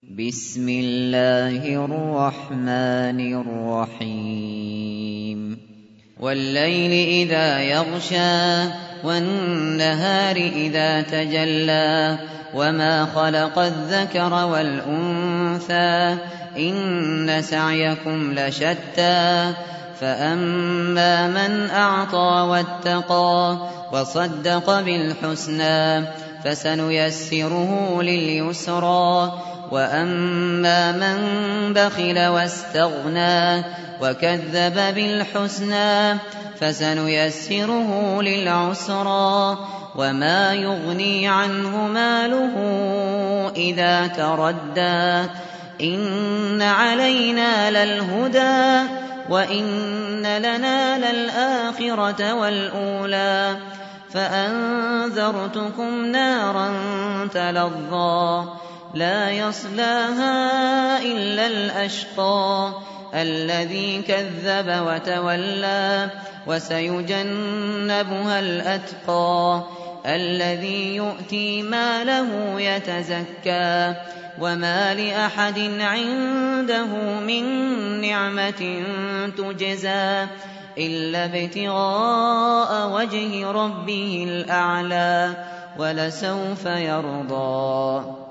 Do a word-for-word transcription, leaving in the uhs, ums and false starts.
بسم الله الرحمن الرحيم والليل إذا يغشى والنهار إذا تجلى وما خلق الذكر والأنثى إن سعيكم لشتى فأما من أعطى واتقى وصدق بالحسنى فسنيسره لليسرى وأما من بخل واستغنى وكذب بالحسنى فسنيسره للعسرى وما يغني عنه ماله إذا تردى إن علينا للهدى وإن لنا للآخرة والأولى فأنذرتكم نارا تلظى لا يصلاها إلا الأشقى الذي كذب وتولى وسيجنبها الأتقى الذي يؤتي ماله يتزكى وما لأحد عنده من نعمة تجزى إلا ابتغاء وجه ربه الأعلى ولسوف يرضى.